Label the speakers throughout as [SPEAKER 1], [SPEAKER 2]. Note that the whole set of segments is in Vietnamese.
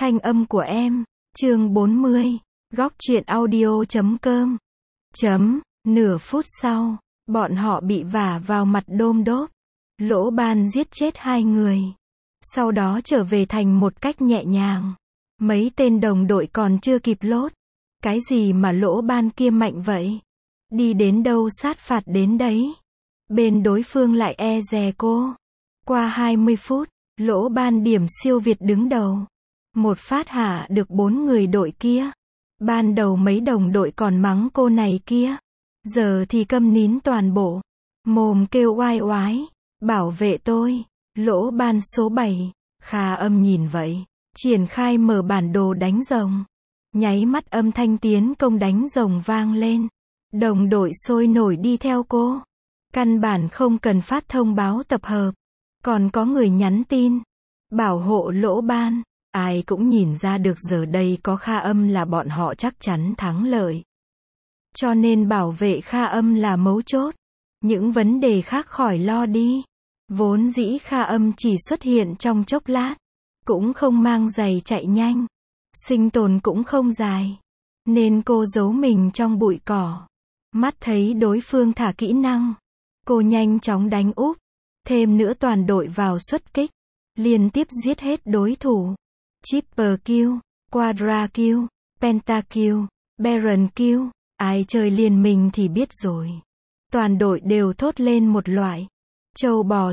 [SPEAKER 1] thanh âm của em. Chương 40. Góc truyện audio.com. Nửa phút sau, bọn họ bị vả vào mặt đôm đốp. Lỗ Ban giết chết 2 người. Sau đó trở về thành một cách nhẹ nhàng. Mấy tên đồng đội còn chưa kịp lốt. Cái gì mà Lỗ Ban kia mạnh vậy? Đi đến đâu sát phạt đến đấy. Bên đối phương lại e dè cô. Qua 20 phút, Lỗ Ban điểm siêu việt đứng đầu. Một phát hạ được 4 người đội kia. Ban đầu mấy đồng đội còn mắng cô này kia. Giờ thì câm nín toàn bộ. Mồm kêu oai oái. Bảo vệ tôi. Lỗ Ban số 7. Kha Âm nhìn vậy. Triển khai mở bản đồ đánh rồng. Nháy mắt âm thanh tiến công đánh rồng vang lên. Đồng đội sôi nổi đi theo cô. Căn bản không cần phát thông báo tập hợp. Còn có người nhắn tin. Bảo hộ Lỗ Ban. Ai cũng nhìn ra được giờ đây có Kha Âm là bọn họ chắc chắn thắng lợi. Cho nên bảo vệ Kha Âm là mấu chốt. Những vấn đề khác khỏi lo đi. Vốn dĩ Kha Âm chỉ xuất hiện trong chốc lát. Cũng không mang giày chạy nhanh. Sinh tồn cũng không dài. Nên cô giấu mình trong bụi cỏ. Mắt thấy đối phương thả kỹ năng. Cô nhanh chóng đánh úp. Thêm nữa toàn đội vào xuất kích. Liên tiếp giết hết đối thủ. Triple kill, Quadra kill, Penta kill, Baron kill. Ai chơi liên minh thì biết rồi. Toàn đội đều thốt lên một loại. Trâu bò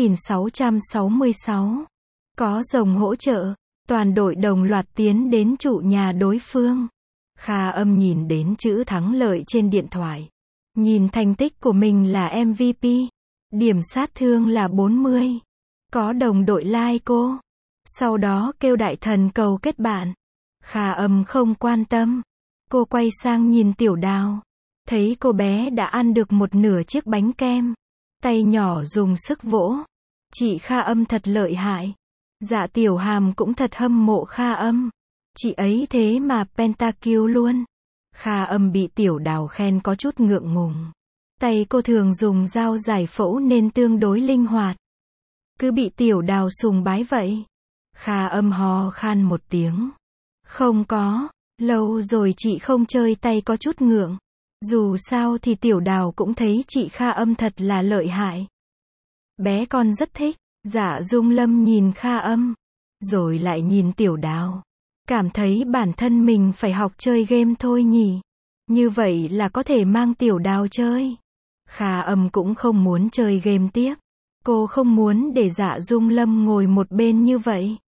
[SPEAKER 1] 6666. Có rồng hỗ trợ. Toàn đội đồng loạt tiến đến trụ nhà đối phương. Kha Âm nhìn đến chữ thắng lợi trên điện thoại. Nhìn thành tích của mình là MVP. Điểm sát thương là 40. Có đồng đội like cô. Sau đó kêu đại thần cầu kết bạn. Kha Âm không quan tâm. Cô quay sang nhìn Tiểu Đào. Thấy cô bé đã ăn được một nửa chiếc bánh kem. Tay nhỏ dùng sức vỗ. Chị Kha Âm thật lợi hại. Dạ Tiểu Hàm cũng thật hâm mộ Kha Âm. Chị ấy thế mà pentakill luôn. Kha Âm bị Tiểu Đào khen có chút ngượng ngùng. Tay cô thường dùng dao giải phẫu nên tương đối linh hoạt. Cứ bị Tiểu Đào sùng bái vậy. Kha Âm ho khan một tiếng. Không có, lâu rồi chị không chơi tay có chút ngượng. Dù sao thì Tiểu Đào cũng thấy chị Kha Âm thật là lợi hại. Bé con rất thích. Dạ Dung Lâm nhìn Kha Âm. Rồi lại nhìn Tiểu Đào. Cảm thấy bản thân mình phải học chơi game thôi nhỉ. Như vậy là có thể mang Tiểu Đào chơi. Kha Âm cũng không muốn chơi game tiếp. Cô không muốn để Dạ Dung Lâm ngồi một bên như vậy.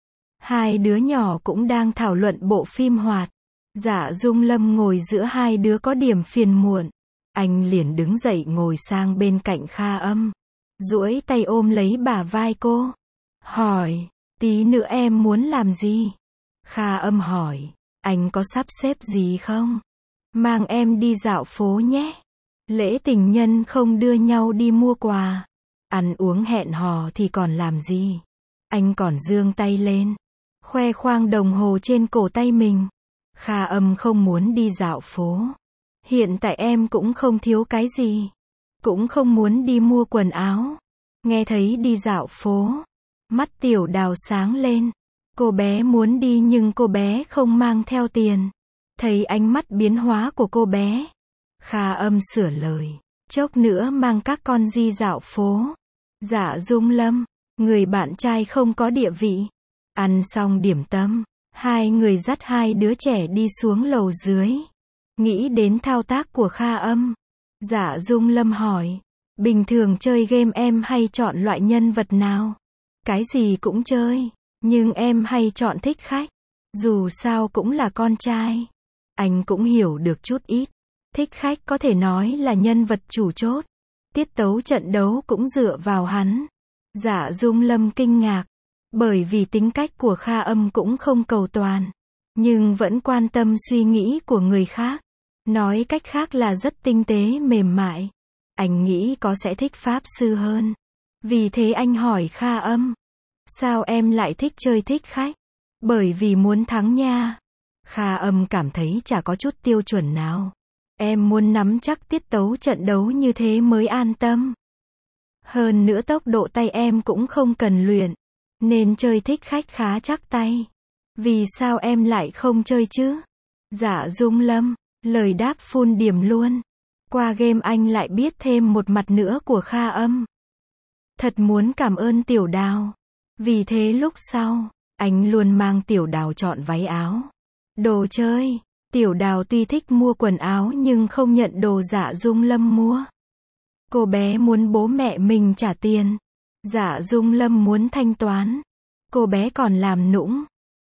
[SPEAKER 1] Hai đứa nhỏ cũng đang thảo luận bộ phim hoạt. Dạ Dung Lâm ngồi giữa hai đứa có điểm phiền muộn. Anh liền đứng dậy ngồi sang bên cạnh Kha Âm. Duỗi tay ôm lấy bả vai cô. Hỏi, tí nữa em muốn làm gì? Kha Âm hỏi, anh có sắp xếp gì không? Mang em đi dạo phố nhé. Lễ tình nhân không đưa nhau đi mua quà. Ăn uống hẹn hò thì còn làm gì? Anh còn giương tay lên. Khoe khoang đồng hồ trên cổ tay mình. Kha Âm không muốn đi dạo phố. Hiện tại em cũng không thiếu cái gì. Cũng không muốn đi mua quần áo. Nghe thấy đi dạo phố. Mắt Tiểu Đào sáng lên. Cô bé muốn đi nhưng cô bé không mang theo tiền. Thấy ánh mắt biến hóa của cô bé. Kha Âm sửa lời. Chốc nữa mang các con đi dạo phố. Dạ Dung Lâm. Người bạn trai không có địa vị. Ăn xong điểm tâm. Hai người dắt hai đứa trẻ đi xuống lầu dưới. Nghĩ đến thao tác của Kha Âm. Dạ Dung Lâm hỏi. Bình thường chơi game em hay chọn loại nhân vật nào? Cái gì cũng chơi. Nhưng em hay chọn thích khách. Dù sao cũng là con trai. Anh cũng hiểu được chút ít. Thích khách có thể nói là nhân vật chủ chốt. Tiết tấu trận đấu cũng dựa vào hắn. Dạ Dung Lâm kinh ngạc. Bởi vì tính cách của Kha Âm cũng không cầu toàn. Nhưng vẫn quan tâm suy nghĩ của người khác. Nói cách khác là rất tinh tế mềm mại. Anh nghĩ có sẽ thích pháp sư hơn. Vì thế anh hỏi Kha Âm. Sao em lại thích chơi thích khách? Bởi vì muốn thắng nha. Kha Âm cảm thấy chả có chút tiêu chuẩn nào. Em muốn nắm chắc tiết tấu trận đấu như thế mới an tâm. Hơn nữa tốc độ tay em cũng không cần luyện. Nên chơi thích khách khá chắc tay. Vì sao em lại không chơi chứ? Dạ Dung Lâm, lời đáp phun điểm luôn. Qua game anh lại biết thêm một mặt nữa của Kha Âm. Thật muốn cảm ơn Tiểu Đào. Vì thế lúc sau, anh luôn mang Tiểu Đào chọn váy áo, đồ chơi. Tiểu Đào tuy thích mua quần áo nhưng không nhận đồ Dạ Dung Lâm mua. Cô bé muốn bố mẹ mình trả tiền. Dạ Dung Lâm muốn thanh toán. Cô bé còn làm nũng.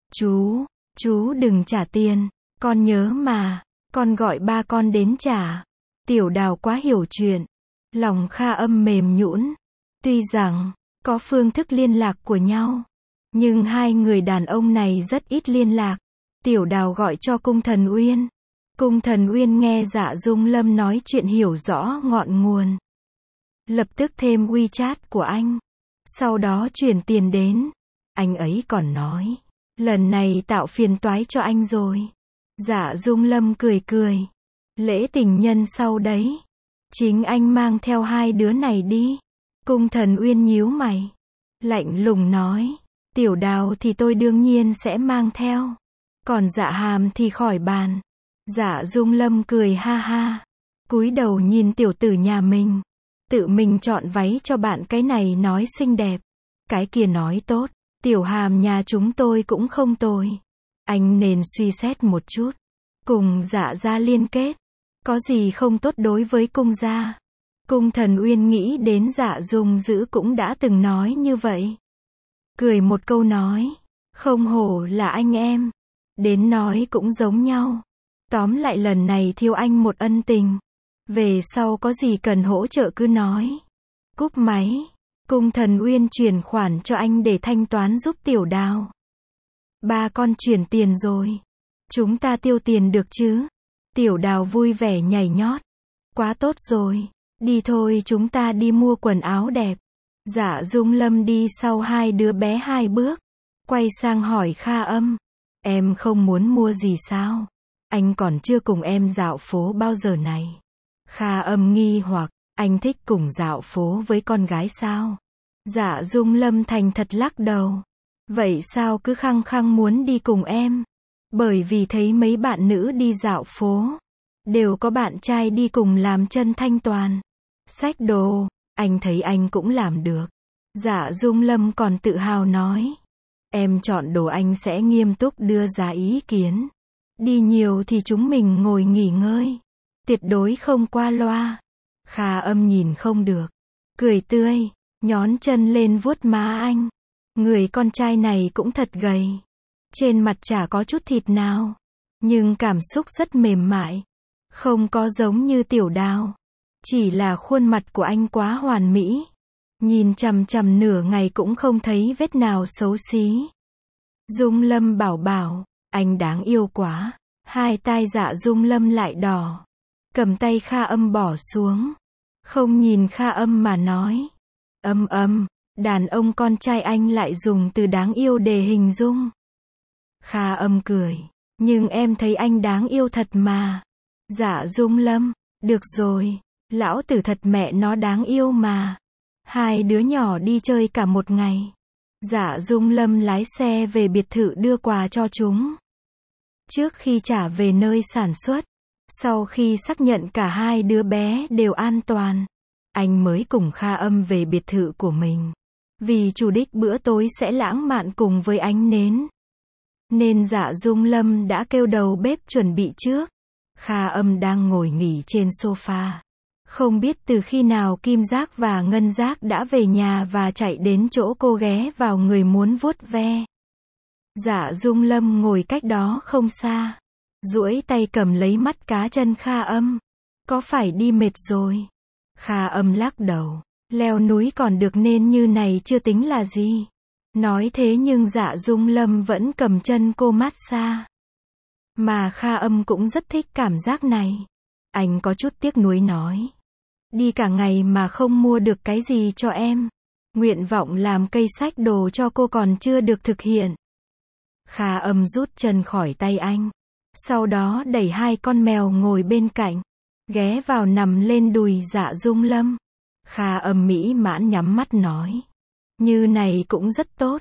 [SPEAKER 1] Chú đừng trả tiền. Con nhớ mà. Con gọi ba con đến trả. Tiểu Đào quá hiểu chuyện. Lòng Kha Âm mềm nhũn. Tuy rằng, có phương thức liên lạc của nhau. Nhưng hai người đàn ông này rất ít liên lạc. Tiểu Đào gọi cho Cung Thần Uyên. Cung Thần Uyên nghe Dạ Dung Lâm nói chuyện hiểu rõ ngọn nguồn. Lập tức thêm WeChat của anh. Sau đó chuyển tiền đến. Anh ấy còn nói, lần này tạo phiền toái cho anh rồi. Dạ Dung Lâm cười cười. Lễ tình nhân sau đấy. Chính anh mang theo hai đứa này đi. Cung Thần Uyên nhíu mày. Lạnh lùng nói. Tiểu Đào thì tôi đương nhiên sẽ mang theo. Còn Dạ Hàm thì khỏi bàn. Dạ Dung Lâm cười ha ha. Cúi đầu nhìn tiểu tử nhà mình. Tự mình chọn váy cho bạn, cái này nói xinh đẹp. Cái kia nói tốt. Tiểu Hàm nhà chúng tôi cũng không tồi. Anh nên suy xét một chút. Cùng Dạ gia liên kết. Có gì không tốt đối với cung gia. Cung Thần Uyên nghĩ đến Dạ Dung Dữ cũng đã từng nói như vậy. Cười một câu nói. Không hổ là anh em. Đến nói cũng giống nhau. Tóm lại lần này thiêu anh một ân tình. Về sau có gì cần hỗ trợ cứ nói. Cúp máy. Cung Thần Uyên chuyển khoản cho anh để thanh toán giúp Tiểu Đào. Ba con chuyển tiền rồi. Chúng ta tiêu tiền được chứ? Tiểu Đào vui vẻ nhảy nhót. Quá tốt rồi. Đi thôi, chúng ta đi mua quần áo đẹp. Dạ Dung Lâm đi sau hai đứa bé hai bước. Quay sang hỏi Kha Âm. Em không muốn mua gì sao? Anh còn chưa cùng em dạo phố bao giờ này. Kha Âm nghi hoặc. Anh thích cùng dạo phố với con gái sao? Dạ Dung Lâm thành thật lắc đầu. Vậy sao cứ khăng khăng muốn đi cùng em? Bởi vì thấy mấy bạn nữ đi dạo phố. Đều có bạn trai đi cùng làm chân thanh toàn. Xách đồ. Anh thấy anh cũng làm được. Dạ Dung Lâm còn tự hào nói. Em chọn đồ anh sẽ nghiêm túc đưa ra ý kiến. Đi nhiều thì chúng mình ngồi nghỉ ngơi. Tuyệt đối không qua loa. Kha Âm nhìn không được. Cười tươi. Nhón chân lên vuốt má anh. Người con trai này cũng thật gầy. Trên mặt chả có chút thịt nào. Nhưng cảm xúc rất mềm mại. Không có giống như Tiểu Đào. Chỉ là khuôn mặt của anh quá hoàn mỹ. Nhìn chằm chằm nửa ngày cũng không thấy vết nào xấu xí. Dung Lâm bảo bảo, anh đáng yêu quá. Hai tai Dạ Dung Lâm lại đỏ. Cầm tay Kha Âm bỏ xuống. Không nhìn Kha Âm mà nói. Đàn ông con trai anh lại dùng từ đáng yêu để hình dung. Kha Âm cười. Nhưng em thấy anh đáng yêu thật mà. Dạ Dung Lâm, được rồi. Lão tử thật mẹ nó đáng yêu mà. Hai đứa nhỏ đi chơi cả một ngày. Dạ Dung Lâm lái xe về biệt thự đưa quà cho chúng. Trước khi trả về nơi sản xuất, sau khi xác nhận cả hai đứa bé đều an toàn, anh mới cùng Kha Âm về biệt thự của mình. Vì chủ đích bữa tối sẽ lãng mạn cùng với ánh nến, nên Dạ Dung Lâm đã kêu đầu bếp chuẩn bị trước. Kha Âm đang ngồi nghỉ trên sofa. Không biết từ khi nào Kim Giác và Ngân Giác đã về nhà và chạy đến chỗ cô ghé vào người muốn vuốt ve. Dạ Dung Lâm ngồi cách đó không xa. Duỗi tay cầm lấy mắt cá chân Kha Âm. Có phải đi mệt rồi? Kha Âm lắc đầu. Leo núi còn được nên như này chưa tính là gì. Nói thế nhưng Dạ Dung Lâm vẫn cầm chân cô mát xa. Mà Kha Âm cũng rất thích cảm giác này. Anh có chút tiếc nuối nói. Đi cả ngày mà không mua được cái gì cho em. Nguyện vọng làm cây xách đồ cho cô còn chưa được thực hiện. Kha Âm rút chân khỏi tay anh. Sau đó đẩy hai con mèo ngồi bên cạnh. Ghé vào nằm lên đùi Dạ Dung Lâm. Kha Âm mỹ mãn nhắm mắt nói. Như này cũng rất tốt.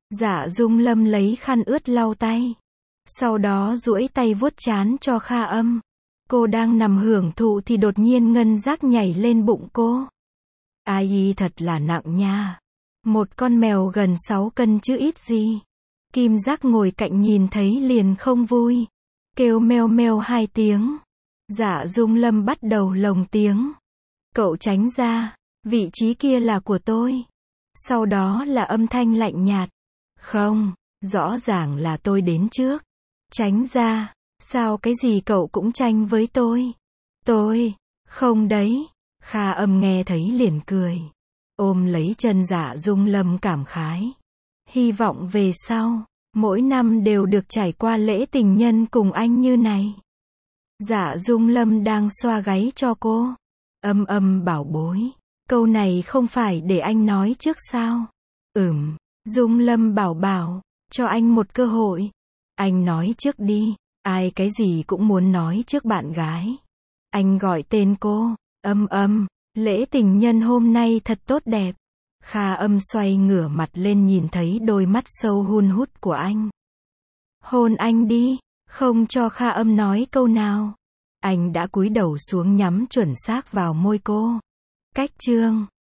[SPEAKER 1] Dạ Dung Lâm lấy khăn ướt lau tay. Sau đó duỗi tay vuốt trán cho Kha Âm. Cô đang nằm hưởng thụ thì đột nhiên ngân giác nhảy lên bụng cô. Ai thật là nặng nha. Một con mèo gần 6 cân chứ ít gì. Kim Giác ngồi cạnh nhìn thấy liền không vui. Kêu meo meo 2 tiếng. Dạ Dung Lâm bắt đầu lồng tiếng. Cậu tránh ra, vị trí kia là của tôi. Sau đó là âm thanh lạnh nhạt. Không, rõ ràng là tôi đến trước. Tránh ra, sao cái gì cậu cũng tranh với tôi. Tôi, không đấy. Kha Âm nghe thấy liền cười. Ôm lấy chân Dạ Dung Lâm cảm khái. Hy vọng về sau, mỗi năm đều được trải qua lễ tình nhân cùng anh như này. Dạ Dung Lâm đang xoa gáy cho cô. Âm bảo bối. Câu này không phải để anh nói trước sao? Dung Lâm bảo bảo, cho anh một cơ hội. Anh nói trước đi, ai cái gì cũng muốn nói trước bạn gái. Anh gọi tên cô. Lễ tình nhân hôm nay thật tốt đẹp. Kha Âm xoay ngửa mặt lên nhìn thấy đôi mắt sâu hun hút của anh. Hôn anh đi. Không cho Kha Âm nói câu nào. Anh đã cúi đầu xuống nhắm chuẩn xác vào môi cô. Cách chương